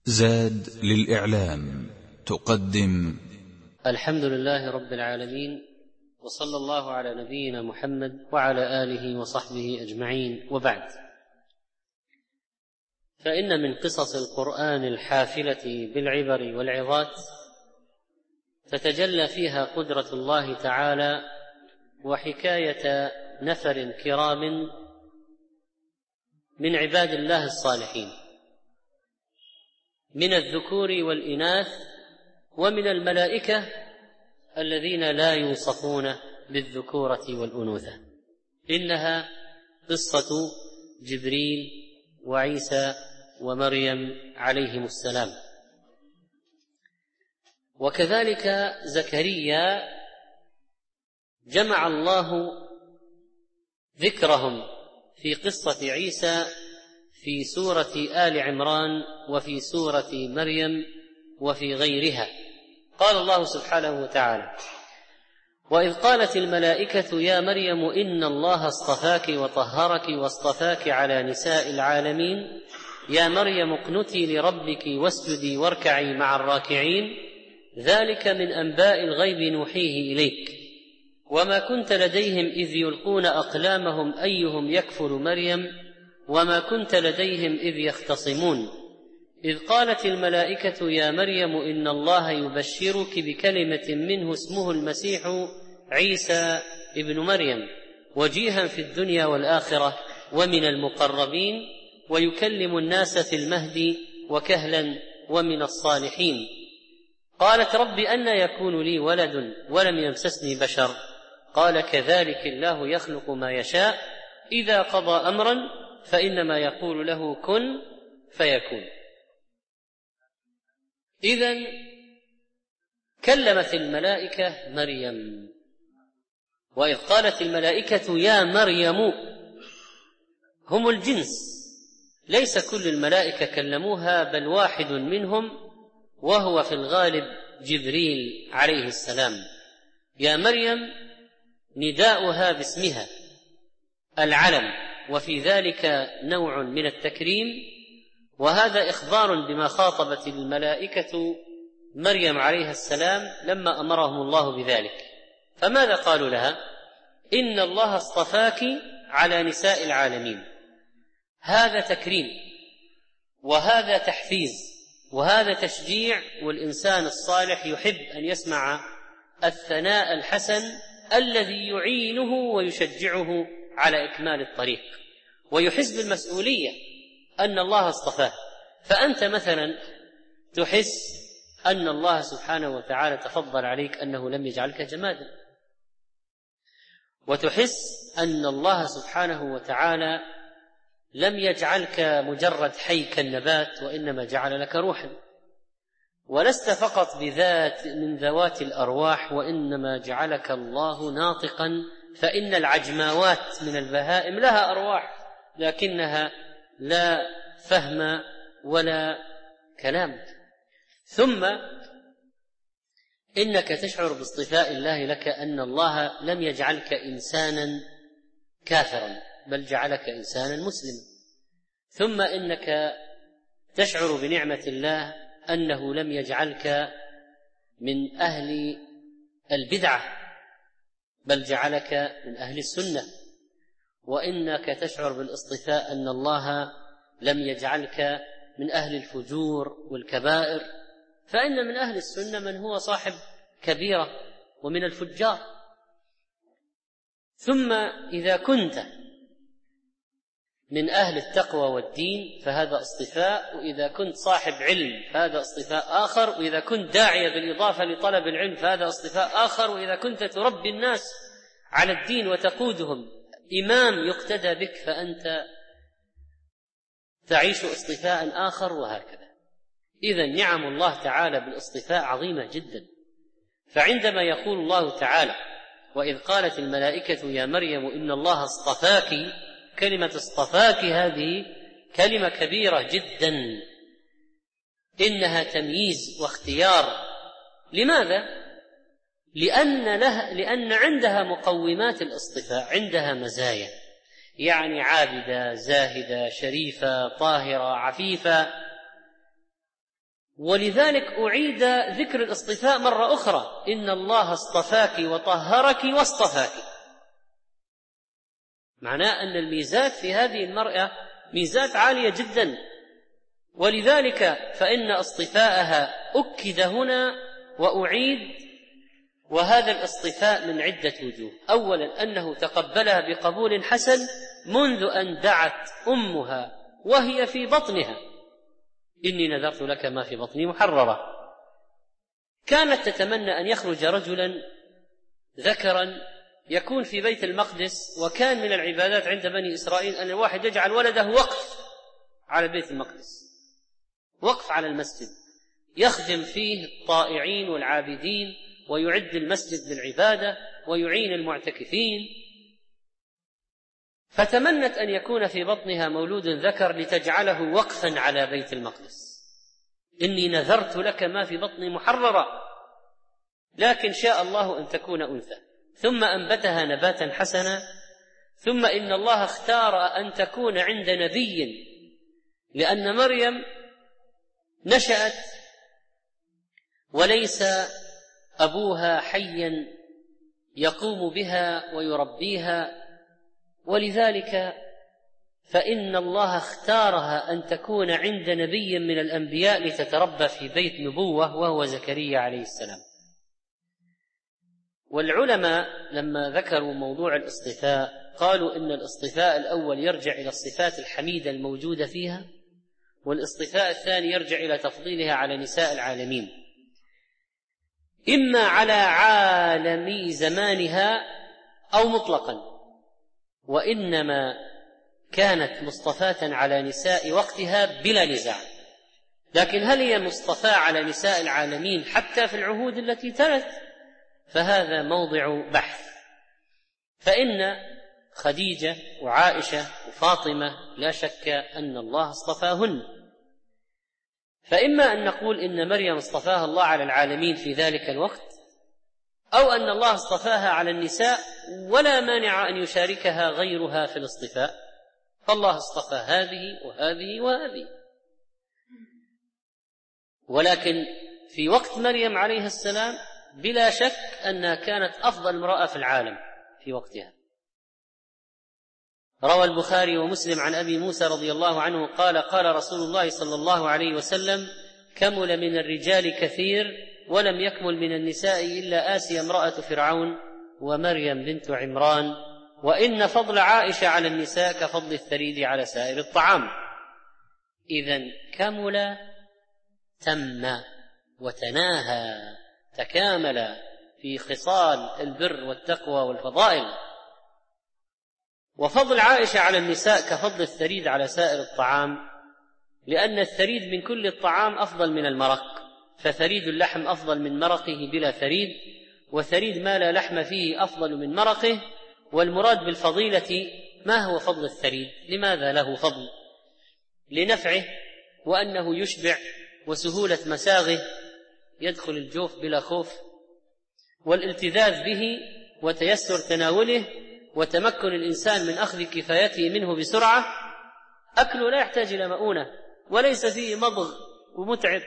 زاد للإعلام تقدم الحمد لله رب العالمين، وصلى الله على نبينا محمد وعلى آله وصحبه أجمعين، وبعد. فإن من قصص القرآن الحافلة بالعبر والعظات تتجلى فيها قدرة الله تعالى وحكاية نفر كرام من عباد الله الصالحين من الذكور والإناث ومن الملائكة الذين لا يوصفون بالذكورة والأنوثة. إنها قصة جبريل وعيسى ومريم عليهم السلام، وكذلك زكريا جمع الله ذكرهم في قصة عيسى في سورة آل عمران وفي سورة مريم وفي غيرها. قال الله سبحانه وتعالى: وإذ قالت الملائكة يا مريم إن الله اصطفاك وطهرك واصطفاك على نساء العالمين يا مريم اقنتي لربك واسجدي واركعي مع الراكعين ذلك من أنباء الغيب نوحيه إليك وما كنت لديهم إذ يلقون أقلامهم أيهم يكفل مريم وما كنت لديهم إذ يختصمون إذ قالت الملائكة يا مريم إن الله يبشرك بكلمة منه اسمه المسيح عيسى ابن مريم وجيها في الدنيا والآخرة ومن المقربين ويكلم الناس في المهد وكهلا ومن الصالحين. قالت رب أن يكون لي ولد ولم يمسسني بشر قال كذلك الله يخلق ما يشاء إذا قضى أمرا فإنما يقول له كن فيكون. إذن كلمت الملائكة مريم. وإذ قالت الملائكة يا مريم، هم الجنس، ليس كل الملائكة كلموها بل واحد منهم وهو في الغالب جبريل عليه السلام. يا مريم نداؤها باسمها العلم، وفي ذلك نوع من التكريم، وهذا إخبار بما خاطبت الملائكة مريم عليها السلام لما أمرهم الله بذلك. فماذا قالوا لها؟ إن الله اصطفاك على نساء العالمين. هذا تكريم وهذا تحفيز وهذا تشجيع، والإنسان الصالح يحب أن يسمع الثناء الحسن الذي يعينه ويشجعه على إكمال الطريق ويحس بالمسؤولية أن الله اصطفاه. فأنت مثلا تحس أن الله سبحانه وتعالى تفضل عليك أنه لم يجعلك جمادا، وتحس أن الله سبحانه وتعالى لم يجعلك مجرد حي كالنبات وإنما جعل لك روحا، ولست فقط بذات من ذوات الأرواح وإنما جعلك الله ناطقا، فإن العجماوات من البهائم لها أرواح لكنها لا فهم ولا كلام. ثم إنك تشعر باصطفاء الله لك، أن الله لم يجعلك إنسانا كافرا بل جعلك إنسانا مسلما. ثم إنك تشعر بنعمة الله أنه لم يجعلك من أهل البدعة بل جعلك من أهل السنة. وإنك تشعر بالاصطفاء أن الله لم يجعلك من أهل الفجور والكبائر، فإن من أهل السنة من هو صاحب كبيرة ومن الفجار. ثم إذا كنت من أهل التقوى والدين فهذا اصطفاء، وإذا كنت صاحب علم فهذا اصطفاء آخر، وإذا كنت داعية بالإضافة لطلب العلم فهذا اصطفاء آخر، وإذا كنت تربي الناس على الدين وتقودهم إمام يقتدى بك فأنت تعيش اصطفاء آخر، وهكذا. إذن نعم الله تعالى بالاصطفاء عظيمة جدا. فعندما يقول الله تعالى وإذ قالت الملائكة يا مريم إن الله اصطفاك، كلمة اصطفاك هذه كلمة كبيرة جدا، إنها تمييز واختيار. لماذا؟ لأن عندها مقومات الاصطفاء، عندها مزايا، يعني عابدة زاهدة شريفة طاهرة عفيفة، ولذلك أعيد ذكر الاصطفاء مرة أخرى: إن الله اصطفاك وطهرك واصطفاك. معناه أن الميزات في هذه المرأة ميزات عالية جدا، ولذلك فإن اصطفاءها أكد هنا وأعيد. وهذا الاصطفاء من عدة وجوه: أولا أنه تقبلها بقبول حسن منذ أن دعت أمها وهي في بطنها: إني نذرت لك ما في بطني محررة. كانت تتمنى أن يخرج رجلا ذكرا يكون في بيت المقدس، وكان من العبادات عند بني إسرائيل أن الواحد يجعل ولده وقف على بيت المقدس، وقف على المسجد، يخدم فيه الطائعين والعابدين، ويعد المسجد للعبادة، ويعين المعتكفين. فتمنت أن يكون في بطنها مولود ذكر لتجعله وقفا على بيت المقدس: إني نذرت لك ما في بطني محررة. لكن شاء الله أن تكون أنثى، ثم أنبتها نباتا حسنا. ثم إن الله اختار أن تكون عند نبي، لأن مريم نشأت وليس أبوها حيا يقوم بها ويربيها، ولذلك فإن الله اختارها أن تكون عند نبي من الأنبياء لتتربى في بيت نبوة، وهو زكريا عليه السلام. والعلماء لما ذكروا موضوع الاصطفاء قالوا إن الاصطفاء الأول يرجع إلى الصفات الحميدة الموجودة فيها، والاصطفاء الثاني يرجع إلى تفضيلها على نساء العالمين، إما على عالمي زمانها أو مطلقا. وإنما كانت مصطفاة على نساء وقتها بلا نزاع. لكن هل هي مصطفاة على نساء العالمين حتى في العهود التي تلت؟ فهذا موضع بحث. فإن خديجة وعائشة وفاطمة لا شك أن الله اصطفاهن. فإما أن نقول إن مريم اصطفاها الله على العالمين في ذلك الوقت، أو أن الله اصطفاها على النساء ولا مانع أن يشاركها غيرها في الاصطفاء، فالله اصطفى هذه وهذه وهذه. ولكن في وقت مريم عليه السلام بلا شك أنها كانت أفضل امرأة في العالم في وقتها. روى البخاري ومسلم عن أبي موسى رضي الله عنه قال: قال رسول الله صلى الله عليه وسلم: كمل من الرجال كثير ولم يكمل من النساء إلا آسيا امرأة فرعون ومريم بنت عمران، وإن فضل عائشة على النساء كفضل الثريد على سائر الطعام. إذن كمل، تم، وتناهى، تكامل في خصال البر والتقوى والفضائل. وفضل عائشة على النساء كفضل الثريد على سائر الطعام، لأن الثريد من كل الطعام أفضل من المرق، فثريد اللحم أفضل من مرقه بلا ثريد، وثريد ما لا لحم فيه أفضل من مرقه. والمراد بالفضيلة ما هو فضل الثريد؟ لماذا له فضل؟ لنفعه، وأنه يشبع، وسهولة مساغه، يدخل الجوف بلا خوف، والالتذاذ به، وتيسر تناوله، وتمكن الإنسان من أخذ كفايته منه بسرعة. أكله لا يحتاج إلى مؤونة، وليس فيه مضغ ومتعب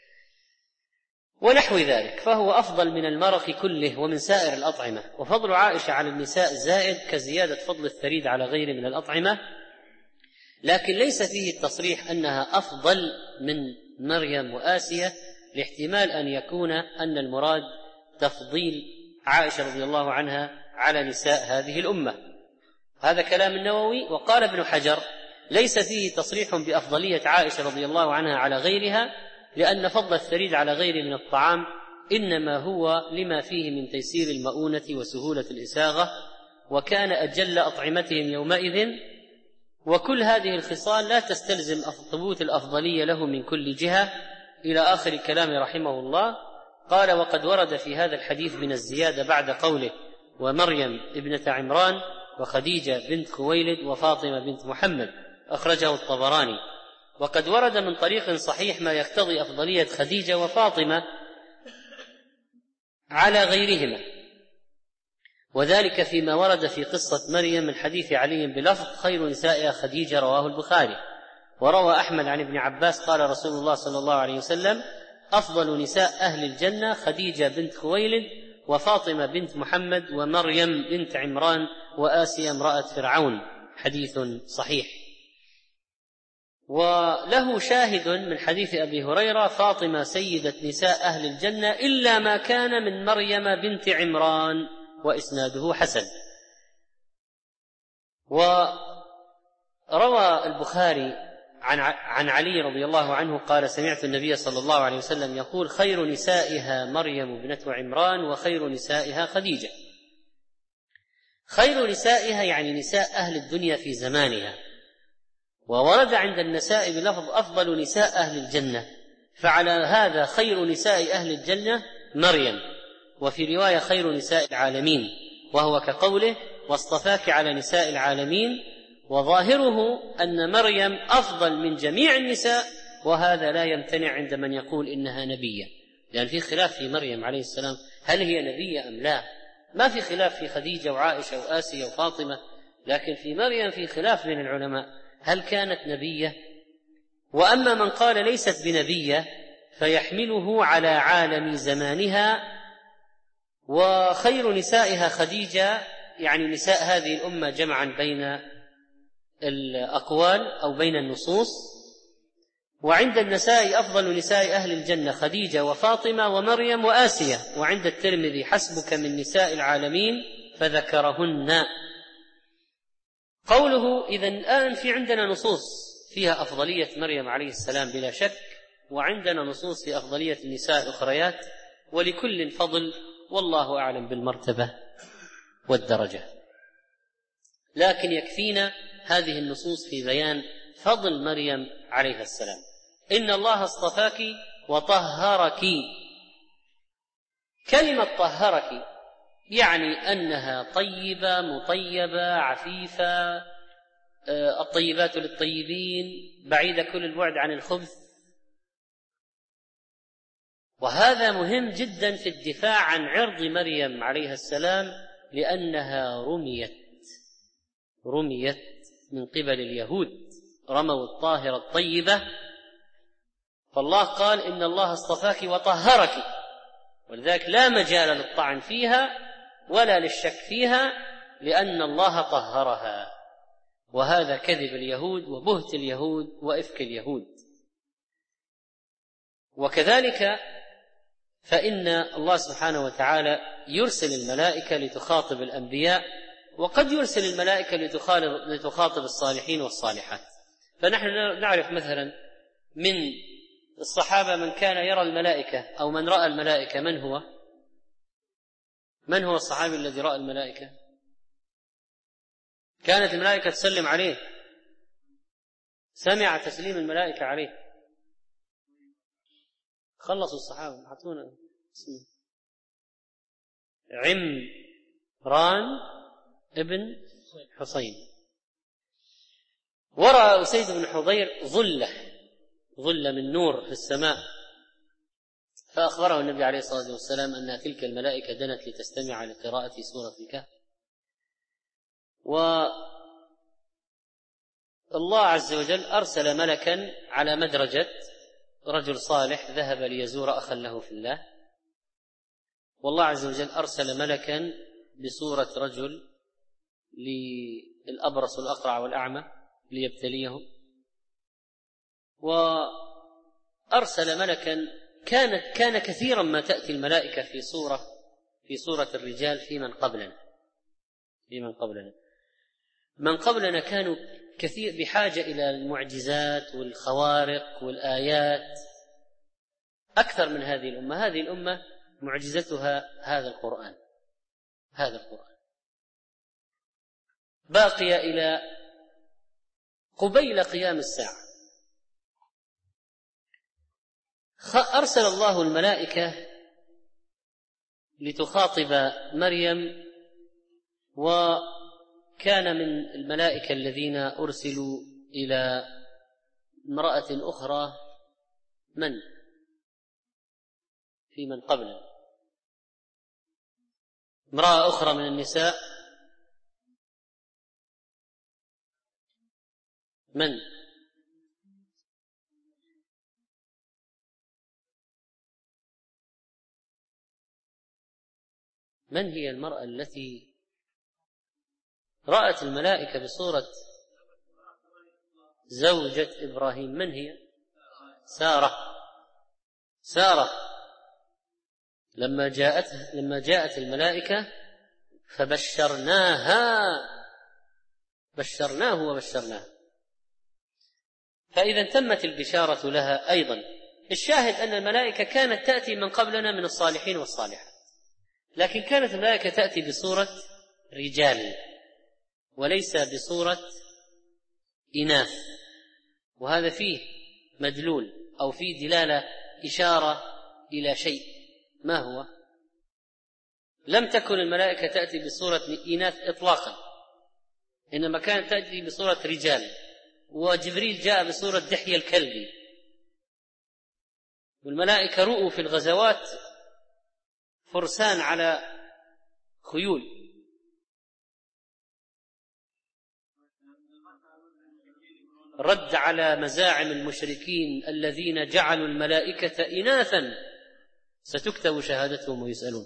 ونحو ذلك، فهو أفضل من المرق كله ومن سائر الأطعمة. وفضل عائشة على النساء زائد كزيادة فضل الثريد على غيره من الأطعمة، لكن ليس فيه التصريح أنها أفضل من مريم وآسية، لاحتمال أن يكون أن المراد تفضيل عائشة رضي الله عنها على نساء هذه الأمة. هذا كلام النووي. وقال ابن حجر: ليس فيه تصريح بأفضلية عائشة رضي الله عنها على غيرها، لأن فضل الثريد على غيره من الطعام إنما هو لما فيه من تيسير المؤونة وسهولة الإساغة، وكان أجل أطعمتهم يومئذ. وكل هذه الخصال لا تستلزم ثبوت الأفضلية له من كل جهة، إلى آخر كلام رحمه الله. قال: وقد ورد في هذا الحديث من الزيادة بعد قوله: ومريم ابنة عمران، وخديجة بنت خويلد، وفاطمة بنت محمد، أخرجه الطبراني. وقد ورد من طريق صحيح ما يقتضي أفضلية خديجة وفاطمة على غيرهما، وذلك فيما ورد في قصة مريم من حديث علي بلفظ: خير نسائها خديجة، رواه البخاري. وروى أحمد عن ابن عباس قال رسول الله صلى الله عليه وسلم: أفضل نساء أهل الجنة خديجة بنت خويلد وفاطمة بنت محمد ومريم بنت عمران وآسيا امرأة فرعون. حديث صحيح. وله شاهد من حديث أبي هريرة: فاطمة سيدة نساء أهل الجنة إلا ما كان من مريم بنت عمران، وإسناده حسن. وروى البخاري عن علي رضي الله عنه قال: سمعت النبي صلى الله عليه وسلم يقول: خير نسائها مريم ابنة عمران وخير نسائها خديجة. خير نسائها يعني نساء أهل الدنيا في زمانها. وورد عند النساء بلفظ أفضل نساء أهل الجنة، فعلى هذا خير نساء أهل الجنة مريم، وفي رواية خير نساء العالمين، وهو كقوله: واصطفاك على نساء العالمين. وظاهره أن مريم أفضل من جميع النساء، وهذا لا يمتنع عند من يقول إنها نبية، لأن في خلاف في مريم عليه السلام هل هي نبية أم لا. ما في خلاف في خديجة وعائشة وآسيا وفاطمة، لكن في مريم في خلاف بين العلماء هل كانت نبية. وأما من قال ليست بنبية فيحمله على عالم زمانها. وخير نسائها خديجة يعني نساء هذه الأمة جمعا بين الأقوال أو بين النصوص. وعند النساء أفضل نساء أهل الجنة خديجة وفاطمة ومريم وآسيا. وعند الترمذي: حسبك من نساء العالمين، فذكرهن. قوله: إذن الآن في عندنا نصوص فيها أفضلية مريم عليه السلام بلا شك، وعندنا نصوص في أفضلية النساء الأخريات، ولكل فضل، والله أعلم بالمرتبة والدرجة. لكن يكفينا هذه النصوص في بيان فضل مريم عليه السلام. إن الله اصطفاك وطهرك. كلمة طهرك يعني أنها طيبة مطيبة عفيفة، الطيبات للطيبين، بعيدة كل البعد عن الخبث. وهذا مهم جدا في الدفاع عن عرض مريم عليها السلام، لأنها رميت من قبل اليهود، رموا الطاهرة الطيبة. فالله قال: إن الله اصطفاك وطهرك، ولذلك لا مجال للطعن فيها ولا للشك فيها، لأن الله طهرها. وهذا كذب اليهود وبهت اليهود وإفك اليهود. وكذلك فإن الله سبحانه وتعالى يرسل الملائكة لتخاطب الأنبياء، وقد يرسل الملائكة لتخاطب الصالحين والصالحات. فنحن نعرف مثلا من الصحابة من كان يرى الملائكة أو من رأى الملائكة. من هو الصحابي الذي رأى الملائكة؟ كانت الملائكة تسلم عليه، سمع تسليم الملائكة عليه. خلصوا الصحابة، حطونا اسمه عمران ابن حصين. ورأى أسيد بن حضير ظلة من نور في السماء، فأخبره النبي عليه الصلاة والسلام أن تلك الملائكة دنت لتستمع لقراءة سورة الكهف. والله عز وجل أرسل ملكا على مدرجة رجل صالح ذهب ليزور أخا له في الله، والله عز وجل أرسل ملكا بصورة رجل للأبرص والأقرع والأعمى ليبتليهم، وأرسل ملكا كان كثيرا ما تأتي الملائكة في صورة الرجال في من قبلنا كانوا كثير بحاجة إلى المعجزات والخوارق والآيات أكثر من هذه الأمة. هذه الأمة معجزتها هذا القرآن باقية إلى قبيل قيام الساعة. أرسل الله الملائكة لتخاطب مريم، وكان من الملائكة الذين أرسلوا إلى امرأة أخرى في من قبل امرأة أخرى من النساء من هي المرأة التي رأت الملائكة بصورة زوجة إبراهيم؟ من هي؟ سارة لما جاءت الملائكة بشرناه وبشرناها، فإذا تمت البشارة لها أيضا. الشاهد أن الملائكة كانت تأتي من قبلنا من الصالحين والصالحات، لكن كانت الملائكة تأتي بصورة رجال وليس بصورة إناث، وهذا فيه مدلول أو فيه دلالة إشارة إلى شيء. ما هو؟ لم تكن الملائكة تأتي بصورة إناث إطلاقا، إنما كانت تأتي بصورة رجال، وجبريل جاء بصورة دحية الكلبي، والملائكة رؤوا في الغزوات فرسان على خيول. رد على مزاعم المشركين الذين جعلوا الملائكة إناثا ستكتب شهادتهم ويسألون.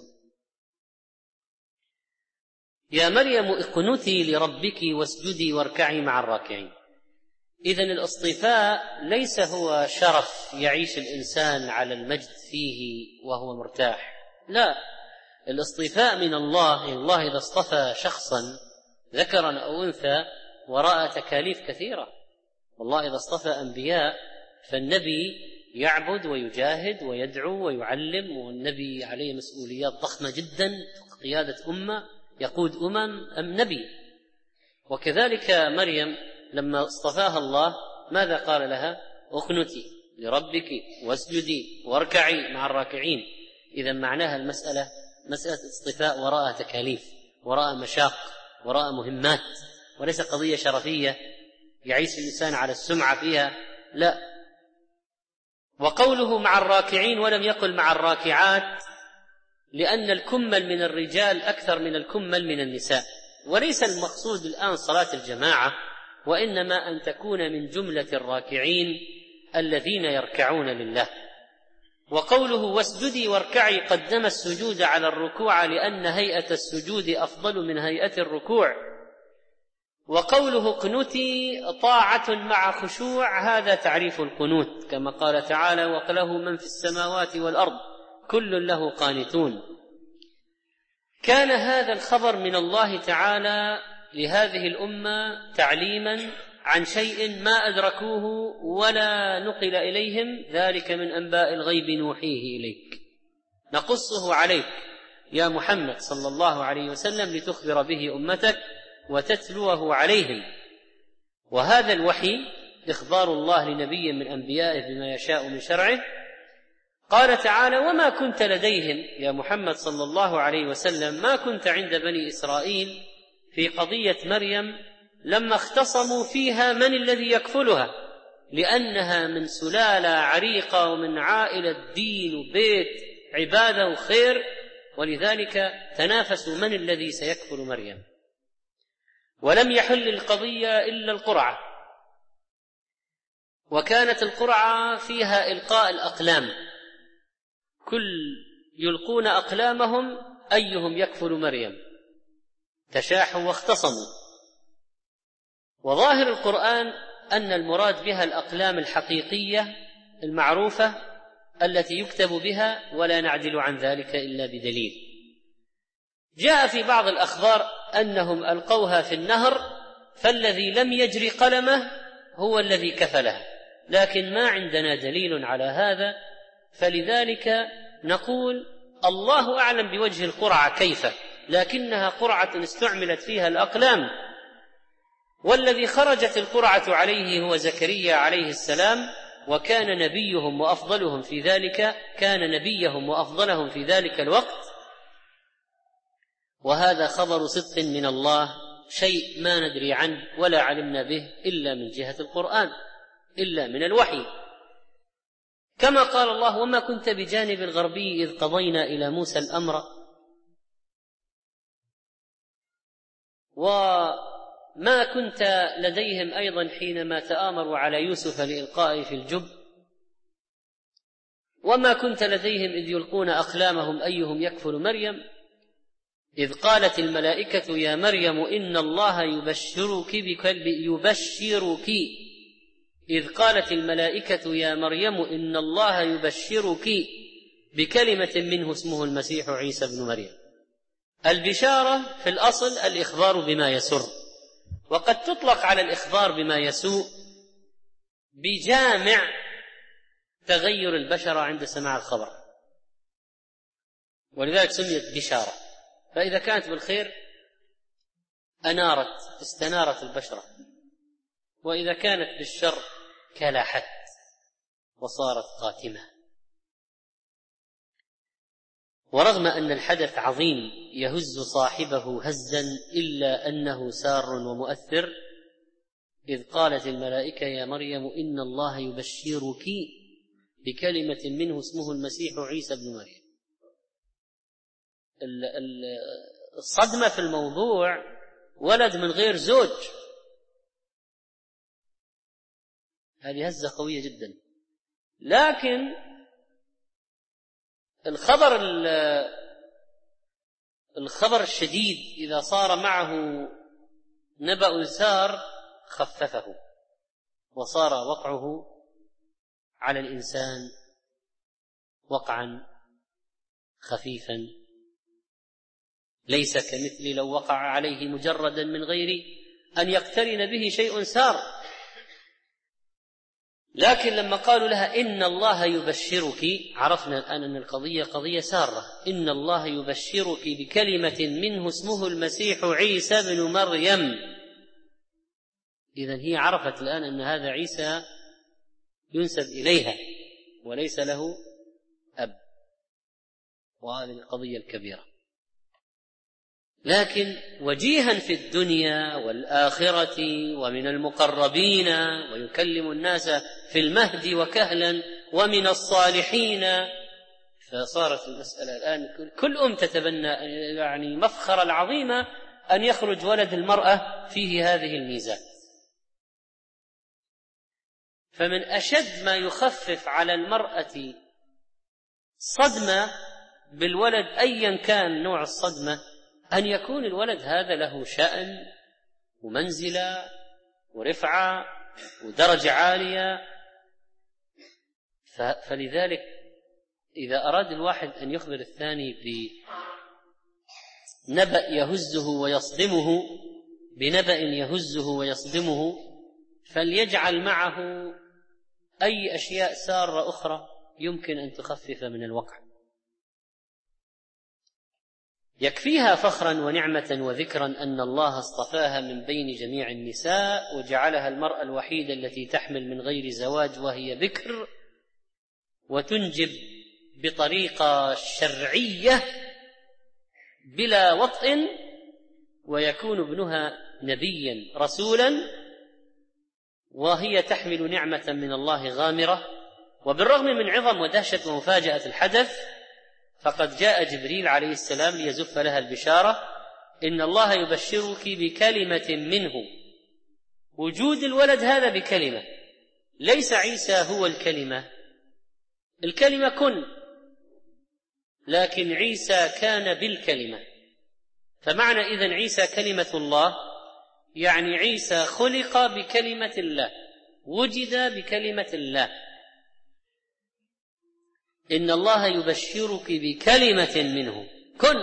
يا مريم اقنتي لربك واسجدي واركعي مع الراكعين. إذن الاصطفاء ليس هو شرف يعيش الإنسان على المجد فيه وهو مرتاح، لا، الاصطفاء من الله إذا اصطفى شخصا ذكرا أو أنثى وراء تكاليف كثيرة. والله إذا اصطفى أنبياء فالنبي يعبد ويجاهد ويدعو ويعلم، والنبي عليه مسؤوليات ضخمة جدا، قيادة أمة، يقود نبي. وكذلك مريم لما اصطفاها الله ماذا قال لها؟ اقنتي لربك واسجدي واركعي مع الراكعين. إذا معناها المسألة مسألة اصطفاء وراء تكاليف، وراء مشاق، وراء مهمات، وليس قضية شرفية يعيش الإنسان على السمعة فيها، لا. وقوله مع الراكعين ولم يقل مع الراكعات، لأن الكمل من الرجال أكثر من الكمل من النساء، وليس المقصود الآن صلاة الجماعة، وإنما أن تكون من جملة الراكعين الذين يركعون لله. وقوله واسجدي واركعي قدم السجود على الركوع لأن هيئة السجود أفضل من هيئة الركوع. وقوله قنوتي طاعة مع خشوع، هذا تعريف القنوت، كما قال تعالى وله من في السماوات والأرض كل له قانتون. كان هذا الخبر من الله تعالى لهذه الأمة تعليما عن شيء ما أدركوه ولا نقل إليهم، ذلك من أنباء الغيب نوحيه إليك نقصه عليك يا محمد صلى الله عليه وسلم لتخبر به أمتك وتتلوه عليهم. وهذا الوحي إخبار الله لنبي من أنبيائه بما يشاء من شرعه. قال تعالى وما كنت لديهم يا محمد صلى الله عليه وسلم، ما كنت عند بني إسرائيل في قضية مريم لما اختصموا فيها من الذي يكفلها، لأنها من سلالة عريقة ومن عائلة دين وبيت عبادة وخير، ولذلك تنافسوا من الذي سيكفل مريم. ولم يحل القضية إلا القرعة، وكانت القرعة فيها إلقاء الأقلام، كل يلقون أقلامهم أيهم يكفل مريم، تشاحوا واختصموا. وظاهر القرآن أن المراد بها الأقلام الحقيقية المعروفة التي يكتب بها، ولا نعدل عن ذلك إلا بدليل. جاء في بعض الأخبار أنهم ألقوها في النهر، فالذي لم يجري قلمه هو الذي كفله، لكن ما عندنا دليل على هذا، فلذلك نقول الله أعلم بوجه القرعة كيف، لكنها قرعة استعملت فيها الأقلام. والذي خرجت القرعة عليه هو زكريا عليه السلام، وكان نبيهم وأفضلهم في ذلك، كان نبيهم وأفضلهم في ذلك الوقت. وهذا خبر صدق من الله، شيء ما ندري عنه ولا علمنا به إلا من جهة القرآن، إلا من الوحي. كما قال الله وما كنت بجانب الغربي إذ قضينا إلى موسى الأمر، وما كنت لديهم أيضا حينما تآمروا على يوسف لإلقائه في الجب، وما كنت لديهم إذ يلقون أقلامهم أيهم يكفل مريم. إذ قالت الملائكة يا مريم إن الله إذ قالت الملائكة يا مريم إن الله يبشرك بكلمة منه اسمه المسيح عيسى بن مريم. البشارة في الأصل الإخبار بما يسر، وقد تطلق على الإخبار بما يسوء بجامع تغير البشرة عند سماع الخبر، ولذلك سميت بشارة. فإذا كانت بالخير استنارت البشرة، وإذا كانت بالشر كلحت وصارت قاتمة. ورغم أن الحدث عظيم يهز صاحبه هزا إلا أنه سار ومؤثر. إذ قالت الملائكة يا مريم إن الله يبشرك بكلمة منه اسمه المسيح عيسى بن مريم. الصدمة في الموضوع ولد من غير زوج، هذه هزة قوية جدا. لكن الخبر الشديد إذا صار معه نبأ سار خففه، وصار وقعه على الإنسان وقعا خفيفا ليس كمثل لو وقع عليه مجردا من غير أن يقترن به شيء سار. لكن لما قالوا لها إن الله يبشرك، عرفنا الآن أن القضية قضية سارة. إن الله يبشرك بكلمة منه اسمه المسيح عيسى بن مريم. إذن هي عرفت الآن أن هذا عيسى ينسب إليها وليس له أب، وهذه القضية الكبيرة. لكن وجيها في الدنيا والآخرة ومن المقربين ويكلم الناس في المهد وكهلا ومن الصالحين، فصارت المسألة الآن كل تتبنى يعني مفخرة العظيمة أن يخرج ولد المرأة فيه هذه الميزات. فمن أشد ما يخفف على المرأة صدمة بالولد أيا كان نوع الصدمة أن يكون الولد هذا له شأن ومنزلة ورفعة ودرجة عالية. فلذلك إذا أراد الواحد أن يخبر الثاني بنبأ يهزه ويصدمه فليجعل معه أي أشياء سارة أخرى يمكن أن تخفف من الوقع. يكفيها فخرا ونعمة وذكرا أن الله اصطفاها من بين جميع النساء وجعلها المرأة الوحيدة التي تحمل من غير زواج وهي بكر، وتنجب بطريقة شرعية بلا وطئ، ويكون ابنها نبيا رسولا، وهي تحمل نعمة من الله غامرة. وبالرغم من عظم ودهشة ومفاجأة الحدث فقد جاء جبريل عليه السلام ليزف لها البشارة: إن الله يبشرك بكلمة منه. وجود الولد هذا بكلمة، ليس عيسى هو الكلمة كن، لكن عيسى كان بالكلمة. فمعنى إذن عيسى كلمة الله، يعني عيسى خلق بكلمة الله، وجد بكلمة الله. إن الله يبشرك بكلمة منه كن.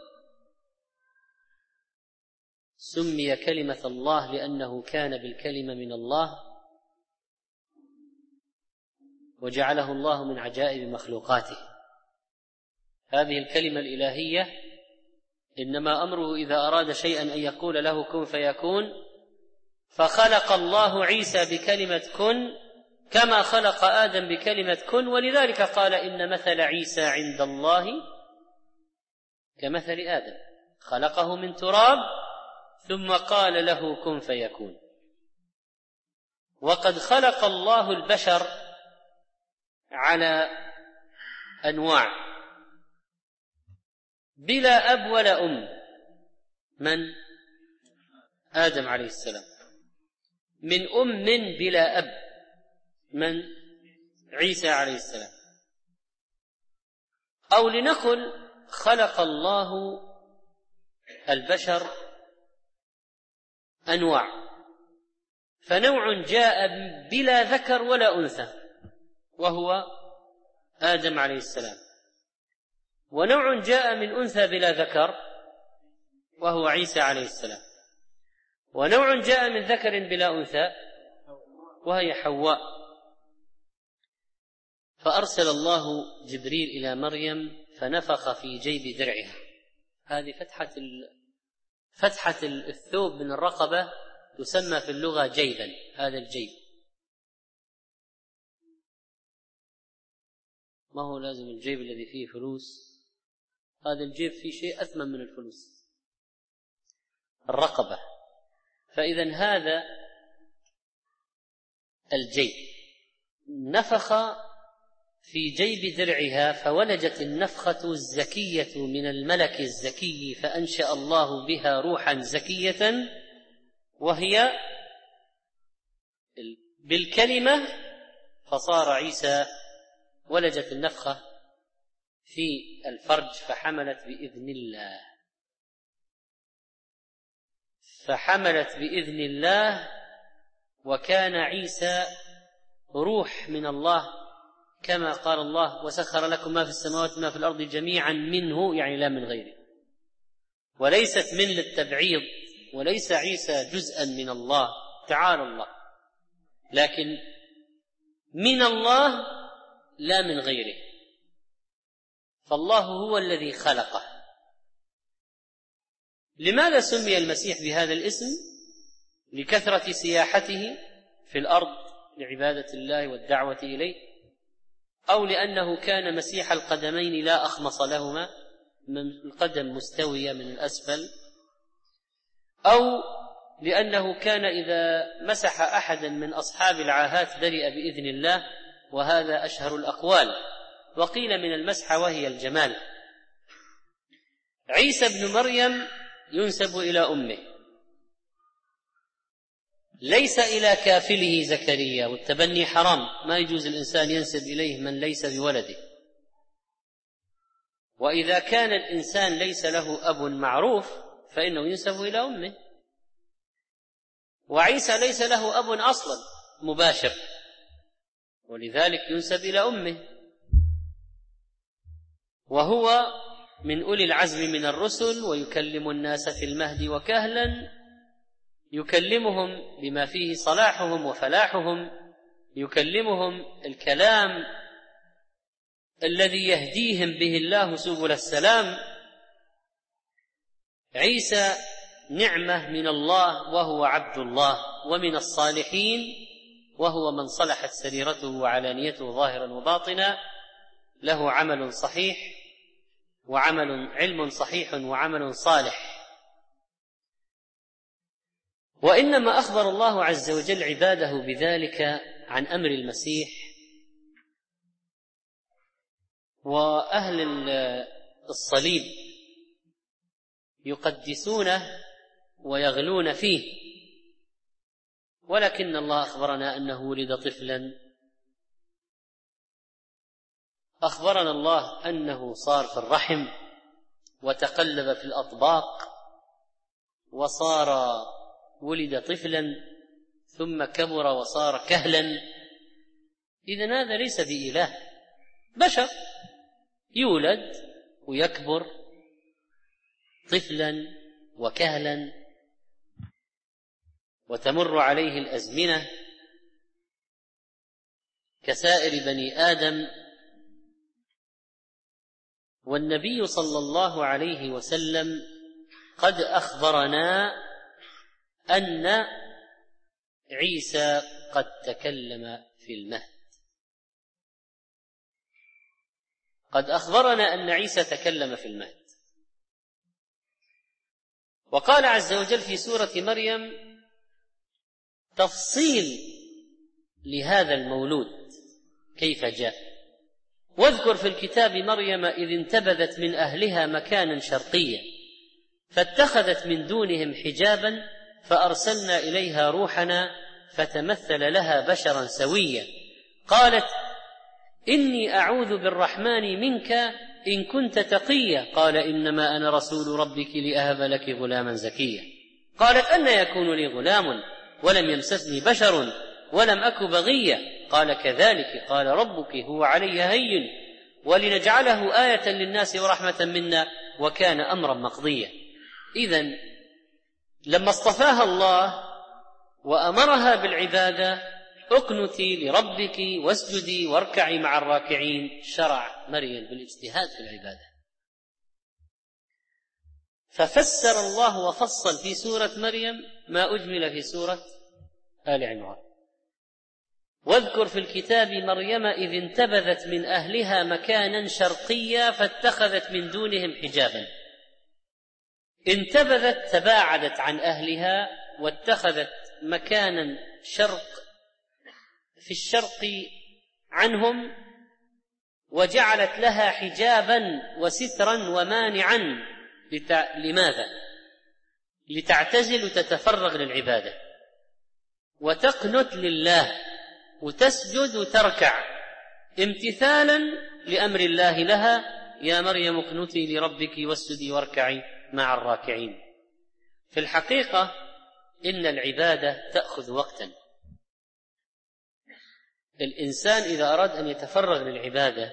سمي كلمة الله لأنه كان بالكلمة من الله، وجعله الله من عجائب مخلوقاته. هذه الكلمة الإلهية إنما أمره إذا أراد شيئا أن يقول له كن فيكون. فخلق الله عيسى بكلمة كن كما خلق آدم بكلمة كن، ولذلك قال إن مثل عيسى عند الله كمثل آدم، خلقه من تراب ثم قال له كن فيكون. وقد خلق الله البشر على أنواع بلا أب ولا أم. من؟ آدم عليه السلام. من أم بلا أب، من؟ عيسى عليه السلام. أو لنقل خلق الله البشر أنواع، فنوع جاء بلا ذكر ولا أنثى وهو آدم عليه السلام، ونوع جاء من أنثى بلا ذكر وهو عيسى عليه السلام، ونوع جاء من ذكر بلا أنثى وهي حواء. فأرسل الله جبريل إلى مريم فنفخ في جيب درعها، هذه فتحة الثوب من الرقبة تسمى في اللغة جيبا، هذا الجيب، ما هو لازم الجيب الذي فيه فلوس، هذا الجيب فيه شيء أثمن من الفلوس، الرقبة. فإذا هذا الجيب نفخ في جيب درعها فولجت النفخة الزكية من الملك الزكي، فأنشأ الله بها روحا زكية، وهي بالكلمة، فصار عيسى، ولجت النفخة في الفرج فحملت بإذن الله، وكان عيسى روح من الله، كما قال الله: وسخر لكم ما في السماوات ما في الأرض جميعا منه، يعني لا من غيره، وليست من للتبعيض، وليس عيسى جزءا من الله تعالى الله، لكن من الله لا من غيره، فالله هو الذي خلقه. لماذا سمي المسيح بهذا الاسم؟ لكثرة سياحته في الأرض لعبادة الله والدعوة إليه، أو لأنه كان مسيح القدمين لا أخمص لهما، من القدم مستوية من الأسفل، أو لأنه كان إذا مسح أحدا من أصحاب العاهات برئ بإذن الله، وهذا أشهر الأقوال. وقيل من المسحة وهي الجمال. عيسى بن مريم ينسب إلى أمه، ليس إلى كافله زكريا، والتبني حرام، ما يجوز الإنسان ينسب إليه من ليس بولده. وإذا كان الإنسان ليس له أب معروف فإنه ينسب إلى أمه، وعيسى ليس له أب أصلا مباشر، ولذلك ينسب إلى أمه، وهو من أولي العزم من الرسل، ويكلم الناس في المهد وكهلا، يكلمهم بما فيه صلاحهم وفلاحهم، يكلمهم الكلام الذي يهديهم به الله سبل السلام. عيسى نعمة من الله، وهو عبد الله، ومن الصالحين، وهو من صلحت سريرته وعلانيته ظاهرا وباطنا، له عمل صحيح علم صحيح وعمل صالح. وإنما أخبر الله عز وجل عباده بذلك عن أمر المسيح، وأهل الصليب يقدسونه ويغلون فيه، ولكن الله أخبرنا أنه ولد طفلا، أخبرنا الله أنه صار في الرحم وتقلب في الأطباق وصار ولد طفلا ثم كبر وصار كهلا. إذن هذا ليس بإله، بشر يولد ويكبر طفلا وكهلا، وتمر عليه الأزمنة كسائر بني آدم. والنبي صلى الله عليه وسلم قد أخبرنا أن عيسى قد تكلم في المهد، قد أخبرنا أن عيسى تكلم في المهد. وقال عز وجل في سورة مريم تفصيل لهذا المولود كيف جاء: واذكر في الكتاب مريم إذ انتبذت من أهلها مكانا شرقيا فاتخذت من دونهم حجابا فأرسلنا إليها روحنا فتمثل لها بشرا سويا قالت إني أعوذ بالرحمن منك إن كنت تقيا؟ قال إنما أنا رسول ربك لأهب لك غلاما زكيا. قالت أن يكون لي غلام ولم يمسسني بشر ولم أك بغيا. قال كذلك قال ربك هو علي هين ولنجعله آية للناس ورحمة منا وكان أمرا مقضيا. إذن لما اصطفاها الله وأمرها بالعبادة اقنتي لربك واسجدي واركعي مع الراكعين، شرع مريم بالاجتهاد في العبادة. ففسر الله وفصل في سورة مريم ما أجمل في سورة آل عمران. واذكر في الكتاب مريم إذ انتبذت من أهلها مكانا شرقيا فاتخذت من دونهم حجابا. انتبذت تباعدت عن أهلها واتخذت مكانا في الشرق عنهم وجعلت لها حجابا وسترا ومانعا. لماذا؟ لتعتزل وتتفرغ للعبادة وتقنت لله وتسجد وتركع امتثالا لأمر الله لها: يا مريم اقنتي لربك واسجدي واركعي مع الراكعين. في الحقيقة إن العبادة تأخذ وقتا. الإنسان إذا أراد أن يتفرغ للعبادة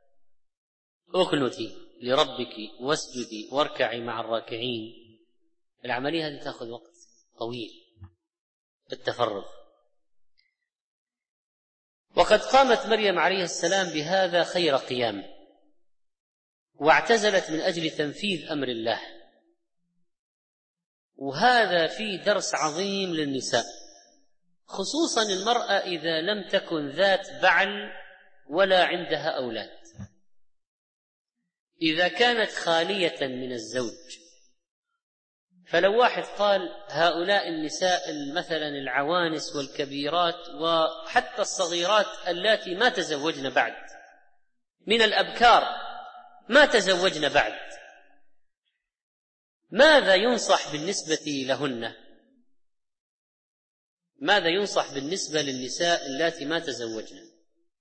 اقنتي لربك واسجدي واركعي مع الراكعين، العملية هذه تأخذ وقت طويل بالتفرغ. وقد قامت مريم عليه السلام بهذا خير قيام، واعتزلت من أجل تنفيذ أمر الله. وهذا فيه درس عظيم للنساء، خصوصا المرأة إذا لم تكن ذات بعل ولا عندها أولاد. إذا كانت خالية من الزوج، فلو واحد قال هؤلاء النساء مثلا العوانس والكبيرات وحتى الصغيرات اللاتي ما تزوجن بعد، من الأبكار ما تزوجن بعد، ماذا ينصح بالنسبة لهن؟ ماذا ينصح بالنسبة للنساء اللاتي ما تزوجن؟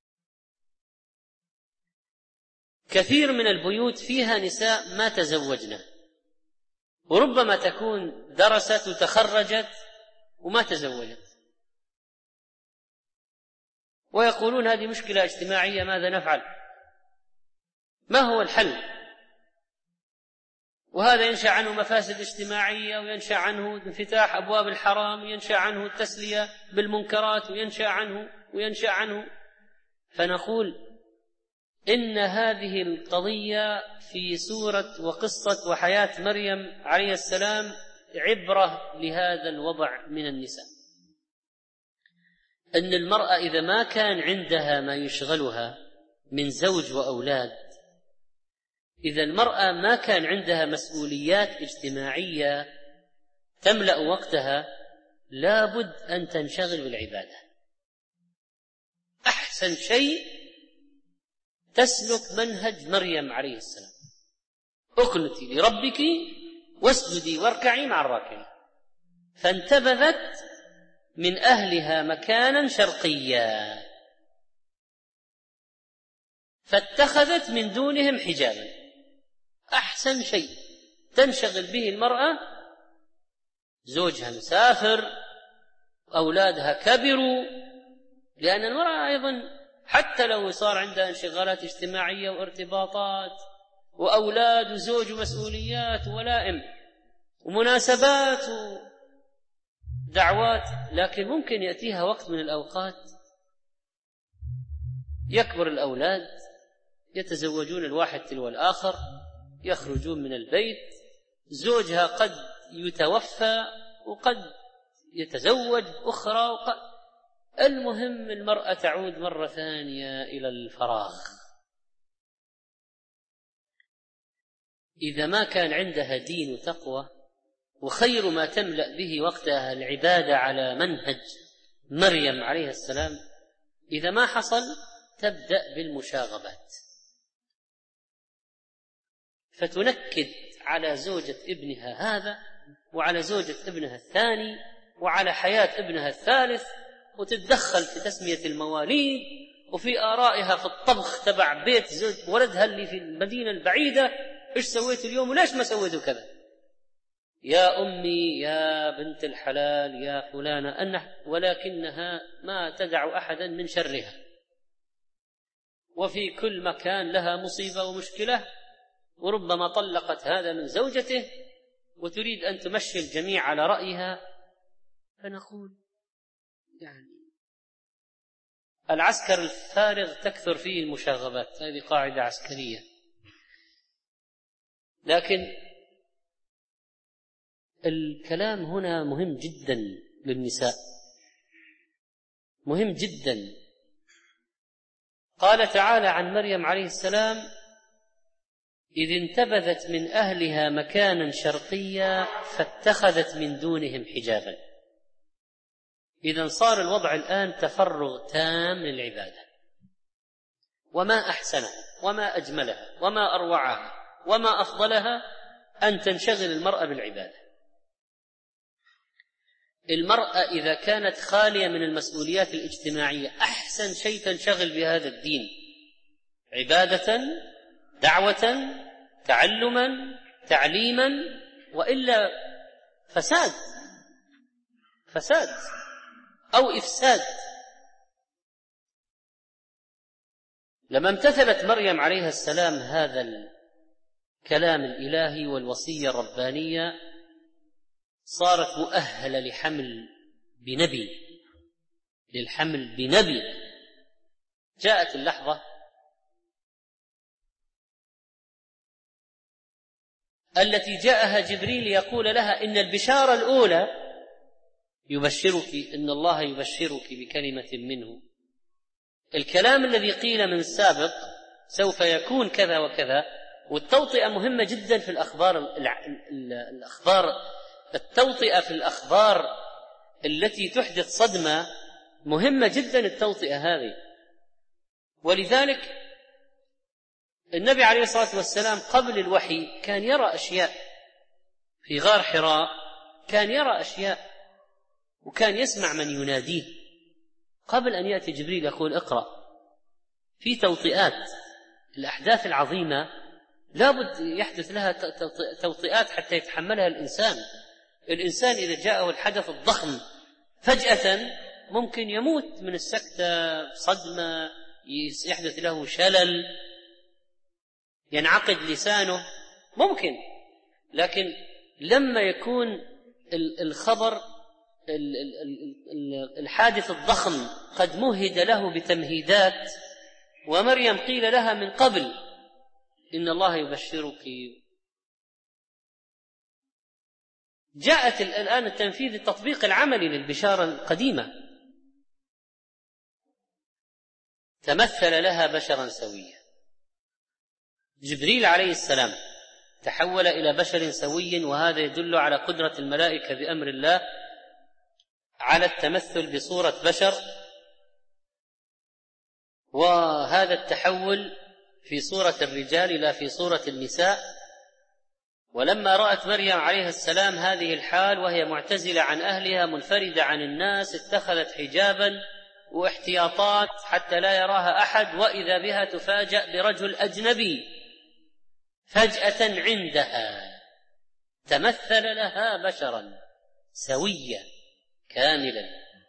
كثير من البيوت فيها نساء ما تزوجن، وربما تكون درست وتخرجت وما تزوجت، ويقولون هذه مشكلة اجتماعية، ماذا نفعل؟ ما هو الحل؟ وهذا ينشأ عنه مفاسد اجتماعية، وينشأ عنه انفتاح أبواب الحرام، وينشأ عنه التسلية بالمنكرات، وينشأ عنه. فنقول إن هذه القضية في سورة وقصة وحياة مريم عليه السلام عبرة لهذا الوضع من النساء، أن المرأة إذا ما كان عندها ما يشغلها من زوج وأولاد، إذا المرأة ما كان عندها مسؤوليات اجتماعية تملأ وقتها، لابد أن تنشغل بالعبادة. أحسن شيء تسلك منهج مريم عليه السلام: اقنتي لربك واسجدي واركعي مع الراكعين. فانتبذت من أهلها مكانا شرقيا فاتخذت من دونهم حجابا. أحسن شيء تنشغل به المرأة، زوجها مسافر، أولادها كبروا، لأن المرأة أيضا حتى لو صار عندها انشغالات اجتماعية وارتباطات وأولاد وزوج ومسؤوليات ولائم ومناسبات ودعوات، لكن ممكن يأتيها وقت من الأوقات يكبر الأولاد، يتزوجون الواحد تلو الآخر، يخرجون من البيت، زوجها قد يتوفى وقد يتزوج أخرى المهم المرأة تعود مرة ثانية إلى الفراغ. إذا ما كان عندها دين وتقوى، وخير ما تملأ به وقتها العبادة على منهج مريم عليه السلام، إذا ما حصل تبدأ بالمشاغبات، فتنكد على زوجة ابنها هذا وعلى زوجة ابنها الثاني وعلى حياة ابنها الثالث، وتتدخل في تسمية المواليد وفي آرائها في الطبخ تبع بيت زوج ولدها اللي في المدينة البعيدة، إيش سويت اليوم وليش ما سويتوا كذا؟ يا أمي يا بنت الحلال يا فلانة، ولكنها ما تدع أحدا من شرها، وفي كل مكان لها مصيبة ومشكلة، وربما طلقت هذا من زوجته وتريد أن تمشي الجميع على رأيها. فنقول يعني العسكر الفارغ تكثر فيه المشاغبات، هذه قاعدة عسكرية. لكن الكلام هنا مهم جدا للنساء، مهم جدا. قال تعالى عن مريم عليه السلام: إذ انتبذت من أهلها مكانا شرقيا فاتخذت من دونهم حجابا. إذن صار الوضع الآن تفرغ تام للعبادة، وما أحسنها وما أجملها وما أروعها وما أفضلها أن تنشغل المرأة بالعبادة. المرأة إذا كانت خالية من المسؤوليات الاجتماعية أحسن شيء تنشغل بهذا الدين، عبادة، دعوة، تعلما، تعليما، وإلا فساد أو إفساد. لما امتثلت مريم عليها السلام هذا الكلام الإلهي والوصية الربانية صارت مؤهلة للحمل بنبي. جاءت اللحظة التي جاءها جبريل يقول لها إن البشارة الأولى يبشرك، إن الله يبشرك بكلمة منه. الكلام الذي قيل من السابق سوف يكون كذا وكذا، والتوطئة مهمة جدا في الأخبار. التوطئة في الأخبار التي تحدث صدمة مهمة جدا، التوطئة هذه. ولذلك النبي عليه الصلاة والسلام قبل الوحي كان يرى أشياء في غار حراء، كان يرى أشياء وكان يسمع من يناديه قبل أن يأتي جبريل يقول اقرأ. في توطئات، الأحداث العظيمة لابد يحدث لها توطئات حتى يتحملها الإنسان. الإنسان إذا جاءه الحدث الضخم فجأة ممكن يموت من السكتة، صدمة، يحدث له شلل، ينعقد لسانه ممكن. لكن لما يكون الخبر الحادث الضخم قد مهد له بتمهيدات، ومريم قيل لها من قبل إن الله يبشرك، جاءت الآن التنفيذ، التطبيق العملي للبشارة القديمة. تمثل لها بشرا سويا، جبريل عليه السلام تحول إلى بشر سوي، وهذا يدل على قدرة الملائكة بأمر الله على التمثل بصورة بشر. وهذا التحول في صورة الرجال لا في صورة النساء. ولما رأت مريم عليه السلام هذه الحال وهي معتزلة عن أهلها منفردة عن الناس، اتخذت حجابا واحتياطات حتى لا يراها أحد، وإذا بها تفاجأ برجل أجنبي فجأة عندها، تمثل لها بشرا سويا كاملا.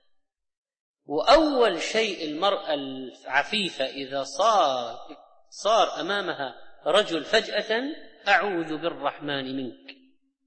وأول شيء المرأة العفيفة إذا صار أمامها رجل فجأة أعوذ بالرحمن منك،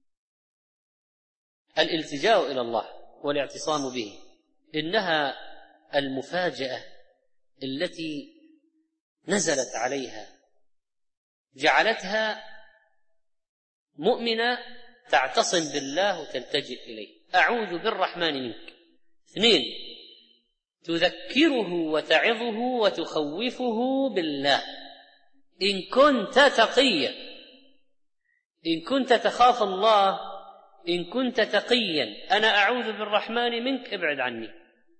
الالتجاء إلى الله والاعتصام به. إنها المفاجأة التي نزلت عليها جعلتها مؤمنة تعتصم بالله وتلتجئ إليه. أعوذ بالرحمن منك. 2، تذكره وتعظه وتخوفه بالله إن كنت تقيا، إن كنت تخاف الله، إن كنت تقيا. أنا أعوذ بالرحمن منك، ابعد عني.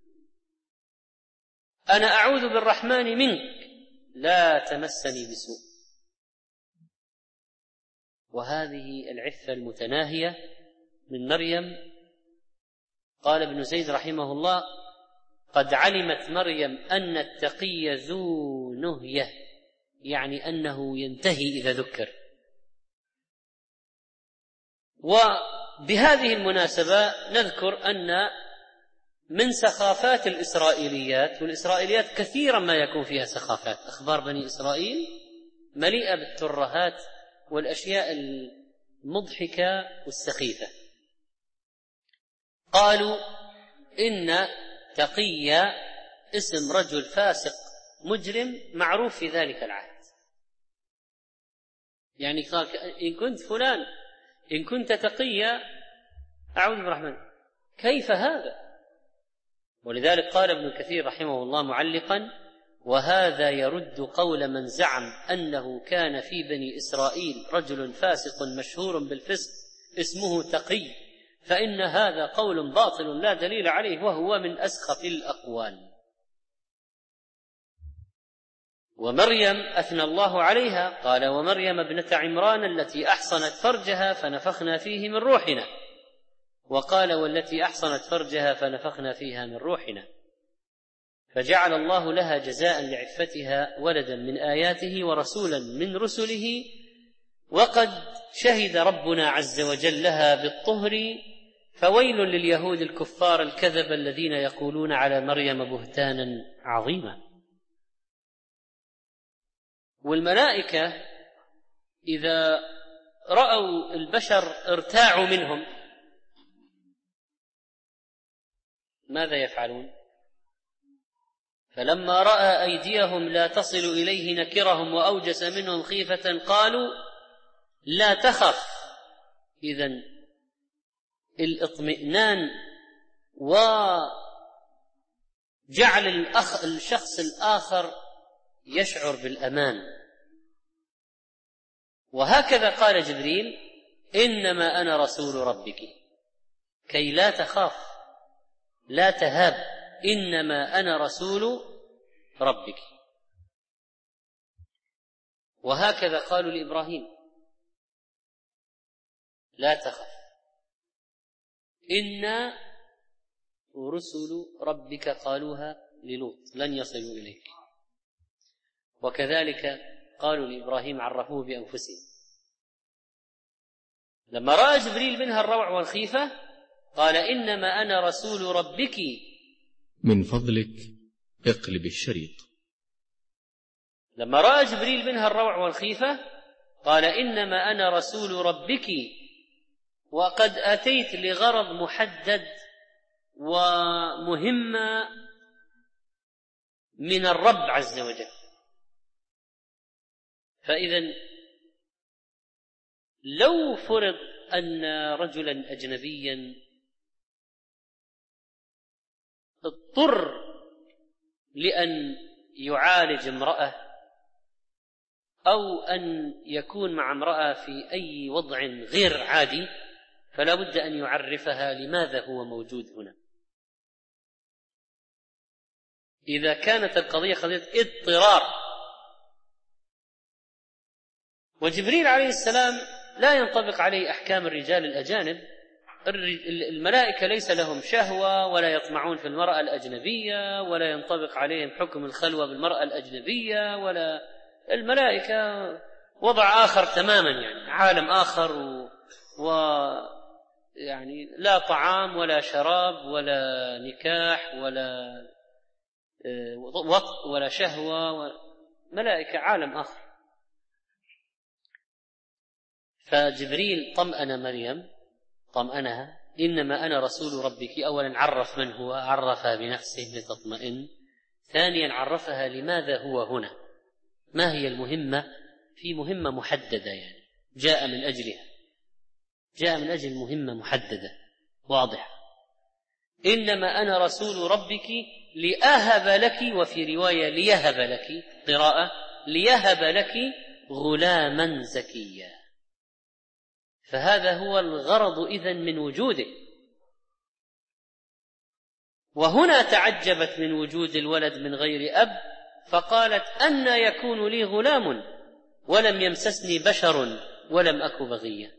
أنا أعوذ بالرحمن منك، لا تمسني بسوء. وهذه العفة المتناهية من مريم. قال ابن زيد رحمه الله: قد علمت مريم أن التقي ذو نهية، يعني أنه ينتهي إذا ذكر. وبهذه المناسبة نذكر أن من سخافات الإسرائيليات، والإسرائيليات كثيرا ما يكون فيها سخافات، أخبار بني إسرائيل مليئة بالترهات والأشياء المضحكة والسخيفة. قالوا إن تقي اسم رجل فاسق مجرم معروف في ذلك العهد، يعني قال إن كنت فلان إن كنت تقيا أعوذ بالرحمن، كيف هذا؟ ولذلك قال ابن كثير رحمه الله معلقا: وهذا يرد قول من زعم أنه كان في بني إسرائيل رجل فاسق مشهور بالفسق اسمه تقي، فإن هذا قول باطل لا دليل عليه وهو من أسخف الأقوال. ومريم أثنى الله عليها، قال: ومريم ابنة عمران التي أحصنت فرجها فنفخنا فيه من روحنا، وقال: والتي أحصنت فرجها فنفخنا فيها من روحنا، فجعل الله لها جزاء لعفتها ولدا من آياته ورسولا من رسله، وقد شهد ربنا عز وجل لها بالطهر، فويل لليهود الكفار الكذب الذين يقولون على مريم بهتانا عظيما. والملائكة إذا رأوا البشر ارتاعوا منهم ماذا يفعلون؟ فلما رأى أيديهم لا تصل إليه نكرهم وأوجس منهم خيفة قالوا لا تخف. إذن الاطمئنان وجعل الشخص الآخر يشعر بالأمان. وهكذا قال جبريل: إنما أنا رسول ربك، كي لا تخاف لا تهاب، إنما أنا رسول ربك. وهكذا قالوا لإبراهيم: لا تخف إنا رسل ربك قالوها للوط لن يصلوا إليك. وكذلك قالوا لإبراهيم عرفوه بأنفسهم. لما رأى جبريل منها الروع والخيفة قال: إنما أنا رسول ربك. من فضلك اقلب الشريط. لما رأى جبريل منها الروع والخيفة قال: إنما أنا رسول ربك وقد أتيت لغرض محدد ومهمة من الرب عز وجل. فإذا لو فرض أن رجلا أجنبيا اضطر لأن يعالج امرأة أو أن يكون مع امرأة في أي وضع غير عادي، فلا بد أن يعرفها لماذا هو موجود هنا. إذا كانت القضية قضية اضطرار. وجبريل عليه السلام لا ينطبق عليه أحكام الرجال الأجانب. الملائكة ليس لهم شهوة ولا يطمعون في المرأة الأجنبية ولا ينطبق عليهم حكم الخلوة بالمرأة الأجنبية، ولا الملائكة وضع آخر تماما، يعني عالم آخر، يعني لا طعام ولا شراب ولا نكاح ولا وطء ولا شهوة، ملائكة عالم آخر. فجبريل طمأن مريم، طمأنها: إنما أنا رسول ربك. أولا عرف من هو، عرفها بنفسه لتطمئن. ثانيا عرفها لماذا هو هنا، ما هي المهمة، في مهمة محددة، يعني جاء من أجلها، جاء من أجل مهمة محددة واضحة. إنما أنا رسول ربك لأهب لك، وفي رواية ليهب لك، قراءة ليهب لك غلاما زكيا. فهذا هو الغرض إذن من وجوده. وهنا تعجبت من وجود الولد من غير أب، فقالت: أنى يكون لي غلام ولم يمسسني بشر ولم أك بغيا.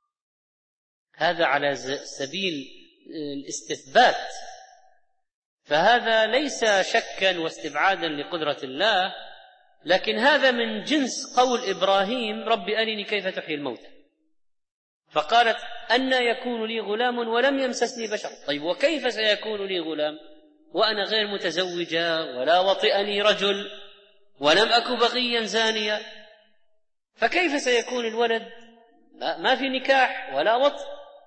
هذا على سبيل الاستثبات. فهذا ليس شكا واستبعادا لقدرة الله، لكن هذا من جنس قول إبراهيم رب أرني كيف تحيي الموتى، فقالت أنى يكون لي غلام ولم يمسسني بشر. طيب وكيف سيكون لي غلام وأنا غير متزوجة ولا وطئني رجل ولم أك بغيا زانيا؟ فكيف سيكون الولد؟ ما في نكاح ولا وطء.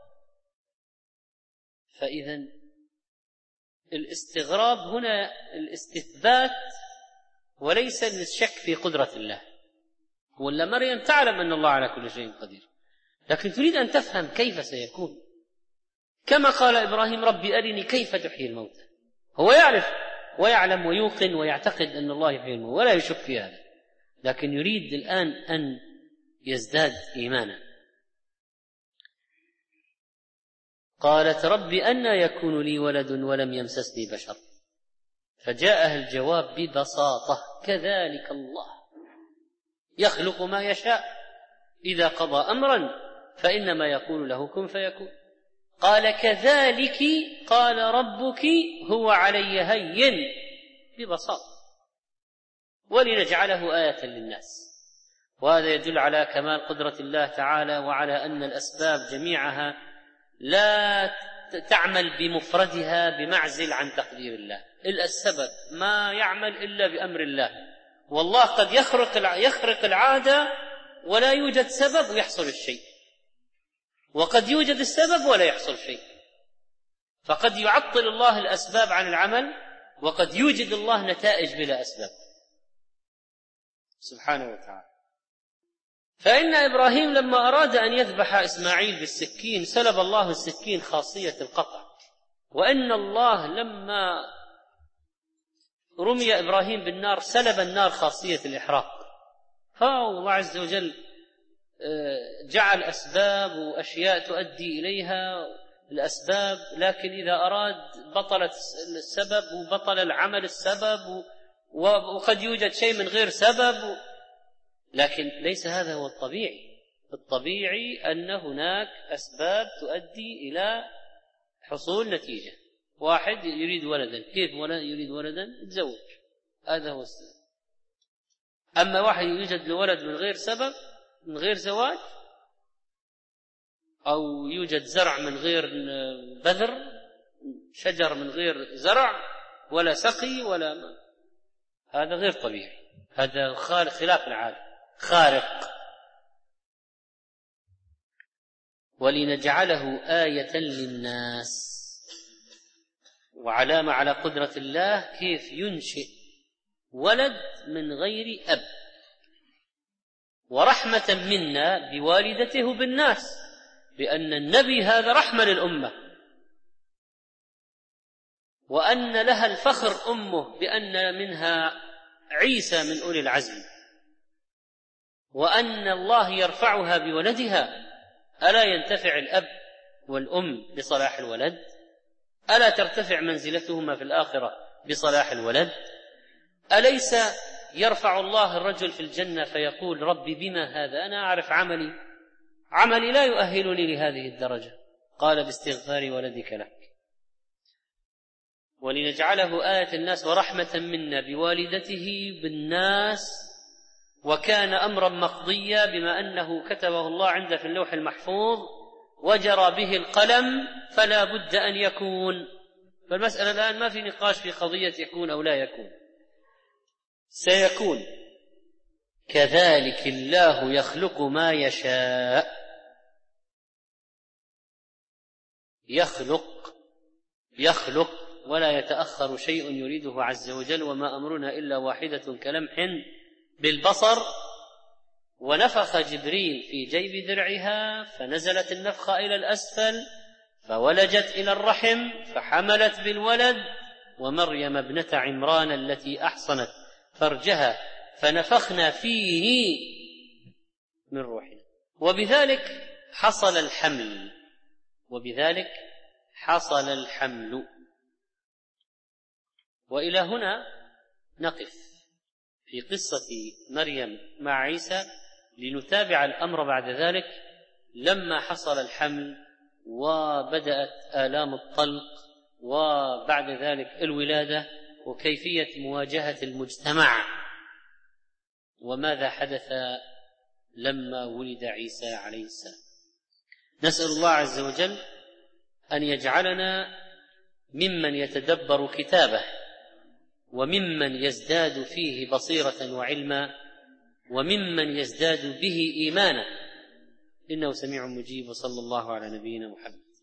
فإذا الاستغراب هنا الاستثبات وليس الشك في قدرة الله. ولا مريم تعلم أن الله على كل شيء قدير، لكن تريد أن تفهم كيف سيكون، كما قال إبراهيم رب أرني كيف تحيي الموتى. هو يعرف ويعلم ويوقن ويعتقد أن الله يحيي الموتى ولا يشك في هذا، لكن يريد الآن أن يزداد إيمانا. قالت رب أنى يكون لي ولد ولم يمسسني بشر، فجاءها الجواب ببساطة كذلك الله يخلق ما يشاء إذا قضى أمرا فإنما يقول له كن فيكون. قال كذلك قال ربك هو علي هين، ببساطة، ولنجعله آية للناس. وهذا يدل على كمال قدرة الله تعالى، وعلى أن الأسباب جميعها لا تعمل بمفردها بمعزل عن تقدير الله. السبب ما يعمل إلا بأمر الله، والله قد يخرق العادة ولا يوجد سبب ويحصل الشيء، وقد يوجد السبب ولا يحصل شيء. فقد يعطل الله الأسباب عن العمل، وقد يوجد الله نتائج بلا أسباب سبحانه وتعالى. فإن إبراهيم لما أراد أن يذبح إسماعيل بالسكين سلب الله السكين خاصية القطع، وأن الله لما رمي إبراهيم بالنار سلب النار خاصية الإحراق. فالله عز وجل جعل أسباب وأشياء تؤدي إليها الأسباب، لكن إذا أراد بطلت السبب وبطل العمل السبب، وقد يوجد شيء من غير سبب، لكن ليس هذا هو الطبيعي. الطبيعي أن هناك أسباب تؤدي إلى حصول نتيجة. واحد يريد ولدا، كيف يريد ولدا؟ يتزوج، هذا هو السبب. أما واحد يوجد له ولد من غير سبب، من غير زواج، أو يوجد زرع من غير بذر، شجر من غير زرع ولا سقي ولا ما، هذا غير طبيعي، هذا خلاف العادة، خارق. ولنجعله آية للناس، وعلامة على قدرة الله كيف ينشئ ولد من غير أب، ورحمة منا بوالدته بالناس، لأن النبي هذا رحمة للأمة، وأن لها الفخر أمه بأن منها عيسى من أولي العزم، وأن الله يرفعها بولدها. ألا ينتفع الأب والأم بصلاح الولد؟ ألا ترتفع منزلتهما في الآخرة بصلاح الولد؟ أليس يرفع الله الرجل في الجنة فيقول ربي بما هذا؟ أنا أعرف عملي لا يؤهلني لهذه الدرجة. قال باستغفار ولدك لك. ولنجعله آية الناس ورحمة منا بوالدته بالناس، وكان أمرا مقضيا بما أنه كتبه الله عنده في اللوح المحفوظ وجرى به القلم، فلا بد أن يكون. فالمسألة الآن ما في نقاش في قضية يكون أو لا يكون، سيكون. كذلك الله يخلق ما يشاء، يخلق ولا يتأخر شيء يريده عز وجل، وما أمرنا إلا واحدة كلمح بالبصر. ونفخ جبريل في جيب درعها فنزلت النفخة إلى الأسفل فولجت إلى الرحم فحملت بالولد، ومريم ابنة عمران التي أحصنت فرجها فنفخنا فيه من روحنا، وبذلك حصل الحمل. وإلى هنا نقف في قصة مريم مع عيسى، لنتابع الأمر بعد ذلك لما حصل الحمل وبدأت آلام الطلق وبعد ذلك الولادة وكيفية مواجهة المجتمع وماذا حدث لما ولد عيسى عليه السلام. نسأل الله عز وجل أن يجعلنا ممن يتدبر كتابه وممن يزداد فيه بصيرة وعلما وممن يزداد به إيمانا، إنه سميع مجيب. وصلى الله على نبينا محمد.